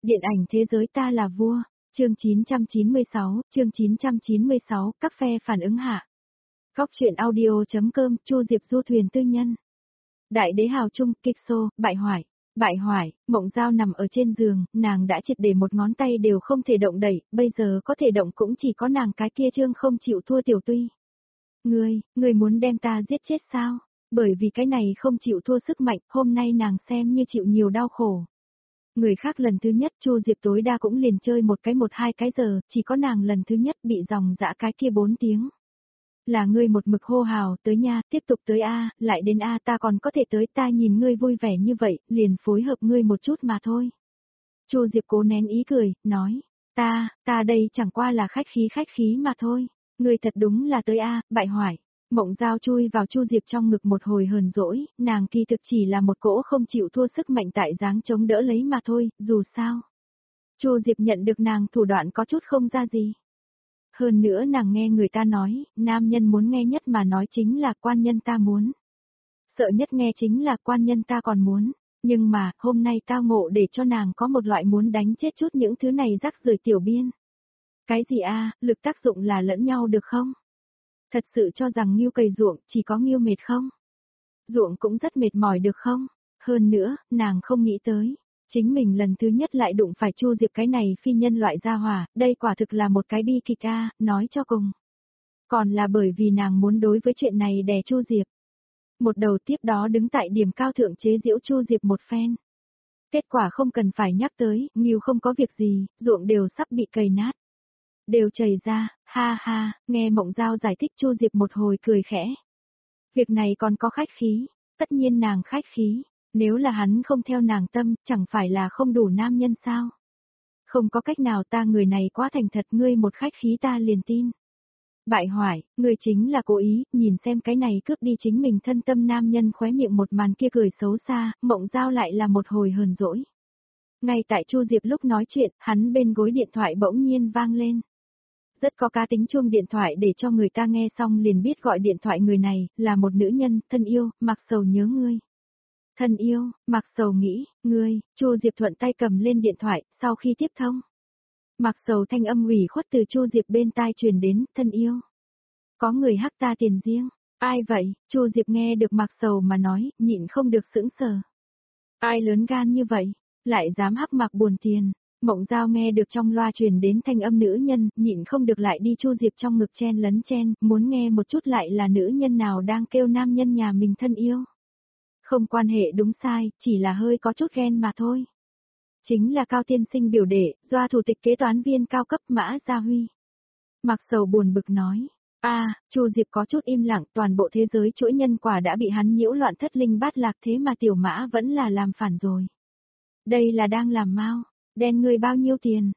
Điện ảnh thế giới ta là vua, chương 996, các phe phản ứng hạ. Góc truyện audio.com, Chu Diệp du thuyền tư nhân. Đại đế hào trung, kích xô, bại hoại, Mộng Giao nằm ở trên giường, nàng đã triệt để một ngón tay đều không thể động đẩy, bây giờ có thể động cũng chỉ có nàng cái kia trương không chịu thua tiểu tuy. Ngươi muốn đem ta giết chết sao? Bởi vì cái này không chịu thua sức mạnh, hôm nay nàng xem như chịu nhiều đau khổ. Người khác lần thứ nhất Chu Diệp tối đa cũng liền chơi một hai cái giờ, chỉ có nàng lần thứ nhất bị dòng dã cái kia 4 tiếng. Là ngươi một mực hô hào, tới nha, tiếp tục tới A, lại đến A, ta còn có thể tới, ta nhìn ngươi vui vẻ như vậy, liền phối hợp ngươi một chút mà thôi. Chu Diệp cố nén ý cười, nói, ta đây chẳng qua là khách khí mà thôi, ngươi thật đúng là tới A, bại hoại. Mộng Giao chui vào Chu Diệp trong ngực một hồi hờn dỗi, nàng kỳ thực chỉ là một cỗ không chịu thua sức mạnh tại dáng chống đỡ lấy mà thôi, dù sao. Chu Diệp nhận được nàng thủ đoạn có chút không ra gì. Hơn nữa nàng nghe người ta nói, nam nhân muốn nghe nhất mà nói chính là quan nhân ta muốn. Sợ nhất nghe chính là quan nhân ta còn muốn, nhưng mà, hôm nay tao ngộ để cho nàng có một loại muốn đánh chết chút những thứ này rắc rưởi tiểu biên. Cái gì a, lực tác dụng là lẫn nhau được không? Thật sự cho rằng Ngưu cày ruộng chỉ có Ngưu mệt không? Ruộng cũng rất mệt mỏi được không? Hơn nữa, nàng không nghĩ tới. Chính mình lần thứ nhất lại đụng phải Chu Diệp cái này phi nhân loại gia hỏa, đây quả thực là một cái bi kịch a, nói cho cùng. Còn là bởi vì nàng muốn đối với chuyện này đè Chu Diệp. Một đầu tiếp đó đứng tại điểm cao thượng chế giễu Chu Diệp một phen. Kết quả không cần phải nhắc tới, Ngưu không có việc gì, ruộng đều sắp bị cày nát. Đều chảy ra, ha ha, nghe Mộng Giao giải thích Chu Diệp một hồi cười khẽ. Việc này còn có khách khí, tất nhiên nàng khách khí, nếu là hắn không theo nàng tâm, chẳng phải là không đủ nam nhân sao? Không có cách nào, ta người này quá thành thật, ngươi một khách khí ta liền tin. Bại hoại, ngươi chính là cố ý, nhìn xem cái này cướp đi chính mình thân tâm nam nhân khóe miệng một màn kia cười xấu xa, Mộng Giao lại là một hồi hờn dỗi. Ngay tại Chu Diệp lúc nói chuyện, hắn bên gối điện thoại bỗng nhiên vang lên. Rất có cá tính chuông điện thoại để cho người ta nghe xong liền biết gọi điện thoại người này, là một nữ nhân, thân yêu, Mặc Sầu nhớ ngươi. Thân yêu, Mặc Sầu nghĩ, ngươi, Chu Diệp thuận tay cầm lên điện thoại, sau khi tiếp thông. Mặc Sầu thanh âm ủy khuất từ Chu Diệp bên tai truyền đến, thân yêu. Có người hắc ta tiền riêng, ai vậy? Chu Diệp nghe được Mặc Sầu mà nói, nhịn không được sững sờ. Ai lớn gan như vậy, lại dám hắc Mặc buồn tiền. Mộng Giao nghe được trong loa truyền đến thanh âm nữ nhân, nhịn không được lại đi Chu Diệp trong ngực chen lấn chen, muốn nghe một chút lại là nữ nhân nào đang kêu nam nhân nhà mình thân yêu. Không quan hệ đúng sai, chỉ là hơi có chút ghen mà thôi. Chính là Cao tiên sinh biểu đệ, do thủ tịch kế toán viên cao cấp Mã Gia Huy. Mặc Sầu buồn bực nói, Chu Diệp có chút im lặng, toàn bộ thế giới chuỗi nhân quả đã bị hắn nhiễu loạn thất linh bát lạc, thế mà tiểu Mã vẫn là làm phản rồi. Đây là đang làm mau. Đen ngươi bao nhiêu tiền?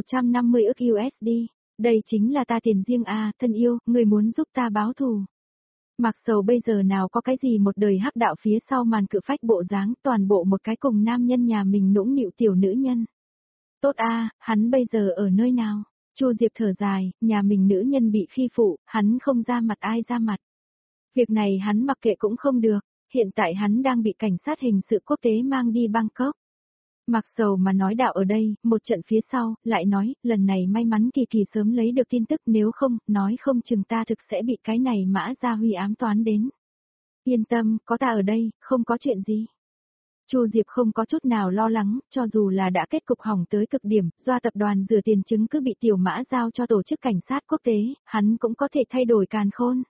150 ức USD. Đây chính là ta tiền riêng thân yêu, ngươi muốn giúp ta báo thù. Mặc Sầu bây giờ nào có cái gì một đời hắc đạo phía sau màn cự phách bộ dáng, toàn bộ một cái cùng nam nhân nhà mình nũng nịu tiểu nữ nhân. Tốt hắn bây giờ ở nơi nào? Chu Diệp thở dài, nhà mình nữ nhân bị khi phụ, hắn không ra mặt ai ra mặt. Việc này hắn mặc kệ cũng không được, hiện tại hắn đang bị cảnh sát hình sự quốc tế mang đi Bangkok. Mặc Sầu mà nói đạo ở đây, một trận phía sau, lại nói, lần này may mắn Kỳ Kỳ sớm lấy được tin tức, nếu không, nói không chừng ta thực sẽ bị cái này Mã Gia Huy ám toán đến. Yên tâm, có ta ở đây, không có chuyện gì. Chu Diệp không có chút nào lo lắng, cho dù là đã kết cục hỏng tới cực điểm, do tập đoàn rửa tiền chứng cứ bị tiểu Mã giao cho tổ chức cảnh sát quốc tế, hắn cũng có thể thay đổi càn khôn.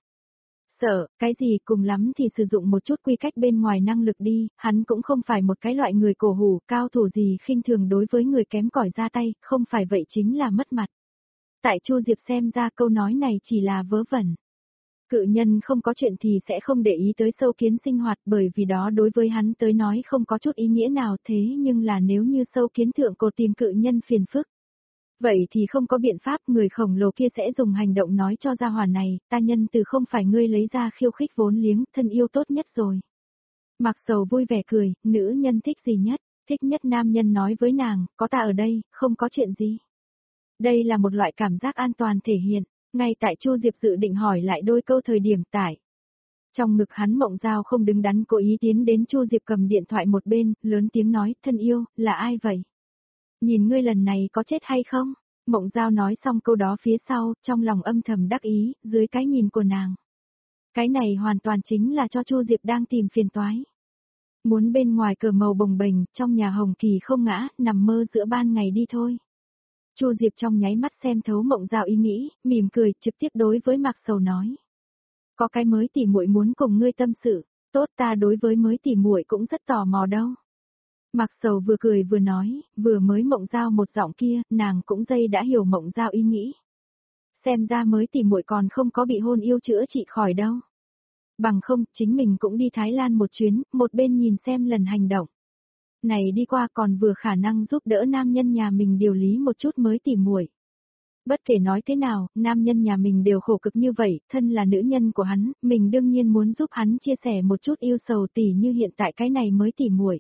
Sợ, cái gì cùng lắm thì sử dụng một chút quy cách bên ngoài năng lực đi, hắn cũng không phải một cái loại người cổ hủ, cao thủ gì khinh thường đối với người kém cỏi ra tay, không phải vậy chính là mất mặt. Tại Chu Diệp xem ra câu nói này chỉ là vớ vẩn. Cự nhân không có chuyện thì sẽ không để ý tới sâu kiến sinh hoạt, bởi vì đó đối với hắn tới nói không có chút ý nghĩa nào, thế nhưng là nếu như sâu kiến thượng cổ tìm cự nhân phiền phức. Vậy thì không có biện pháp, người khổng lồ kia sẽ dùng hành động nói cho gia hỏa này, ta nhân từ không phải ngươi lấy ra khiêu khích vốn liếng, thân yêu tốt nhất rồi. Mặc Sầu vui vẻ cười, nữ nhân thích gì nhất, thích nhất nam nhân nói với nàng, có ta ở đây, không có chuyện gì. Đây là một loại cảm giác an toàn thể hiện, ngay tại Chu Diệp dự định hỏi lại đôi câu thời điểm tải. Trong ngực hắn Mộng Giao không đứng đắn cố ý tiến đến Chu Diệp cầm điện thoại một bên, lớn tiếng nói, thân yêu, là ai vậy? Nhìn ngươi lần này có chết hay không? Mộng Giao nói xong câu đó phía sau, trong lòng âm thầm đắc ý, dưới cái nhìn của nàng. Cái này hoàn toàn chính là cho Chu Diệp đang tìm phiền toái. Muốn bên ngoài cờ màu bồng bềnh, trong nhà hồng kỳ không ngã, nằm mơ giữa ban ngày đi thôi. Chu Diệp trong nháy mắt xem thấu Mộng Giao ý nghĩ, mỉm cười, trực tiếp đối với Mạc Sầu nói. Có cái mới tỉ muội muốn cùng ngươi tâm sự, tốt ta đối với mới tỉ muội cũng rất tò mò đâu. Mạc Sầu vừa cười vừa nói, vừa mới Mộng Giao một giọng kia, nàng cũng dây đã hiểu Mộng Giao ý nghĩ. Xem ra mới tỉ muội còn không có bị hôn yêu chữa trị khỏi đâu. Bằng không, chính mình cũng đi Thái Lan một chuyến, một bên nhìn xem lần hành động. Này đi qua còn vừa khả năng giúp đỡ nam nhân nhà mình điều lý một chút mới tỉ muội. Bất kể nói thế nào, nam nhân nhà mình đều khổ cực như vậy, thân là nữ nhân của hắn, mình đương nhiên muốn giúp hắn chia sẻ một chút yêu sầu tỉ như hiện tại cái này mới tỉ muội.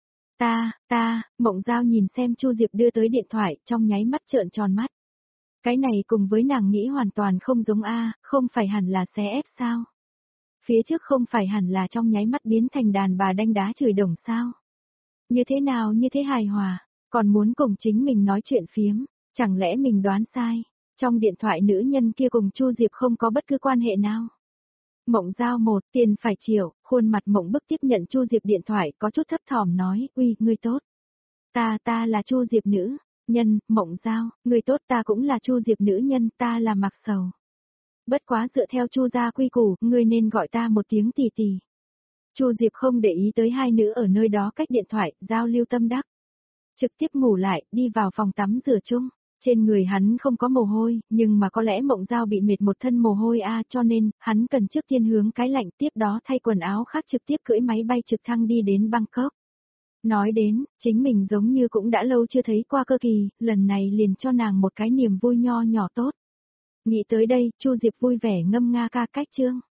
Mộng Giao nhìn xem Chu Diệp đưa tới điện thoại, trong nháy mắt trợn tròn mắt. Cái này cùng với nàng nghĩ hoàn toàn không giống không phải hẳn là xé ép sao? Phía trước không phải hẳn là trong nháy mắt biến thành đàn bà đanh đá chửi đồng sao? Như thế nào như thế hài hòa, còn muốn cùng chính mình nói chuyện phiếm, chẳng lẽ mình đoán sai? Trong điện thoại nữ nhân kia cùng Chu Diệp không có bất cứ quan hệ nào. Mộng Giao một, tiền phải chịu, khuôn mặt Mộng Bức tiếp nhận Chu Diệp điện thoại có chút thấp thỏm nói, uy, ngươi tốt. Ta là Chu Diệp nữ nhân, Mộng Giao, ngươi tốt ta cũng là Chu Diệp nữ nhân, ta là Mạc Sầu. Bất quá dựa theo Chu gia quy củ, ngươi nên gọi ta một tiếng tỷ tỷ. Chu Diệp không để ý tới hai nữ ở nơi đó cách điện thoại, giao lưu tâm đắc. Trực tiếp ngủ lại, đi vào phòng tắm rửa chung. Trên người hắn không có mồ hôi, nhưng mà có lẽ Mộng Giao bị mệt một thân mồ hôi cho nên, hắn cần trước tiên hướng cái lạnh tiếp đó thay quần áo khác trực tiếp cưỡi máy bay trực thăng đi đến Bangkok. Nói đến, chính mình giống như cũng đã lâu chưa thấy qua cơ kỳ, lần này liền cho nàng một cái niềm vui nho nhỏ tốt. Nghĩ tới đây, Chu Diệp vui vẻ ngâm nga ca cách chương.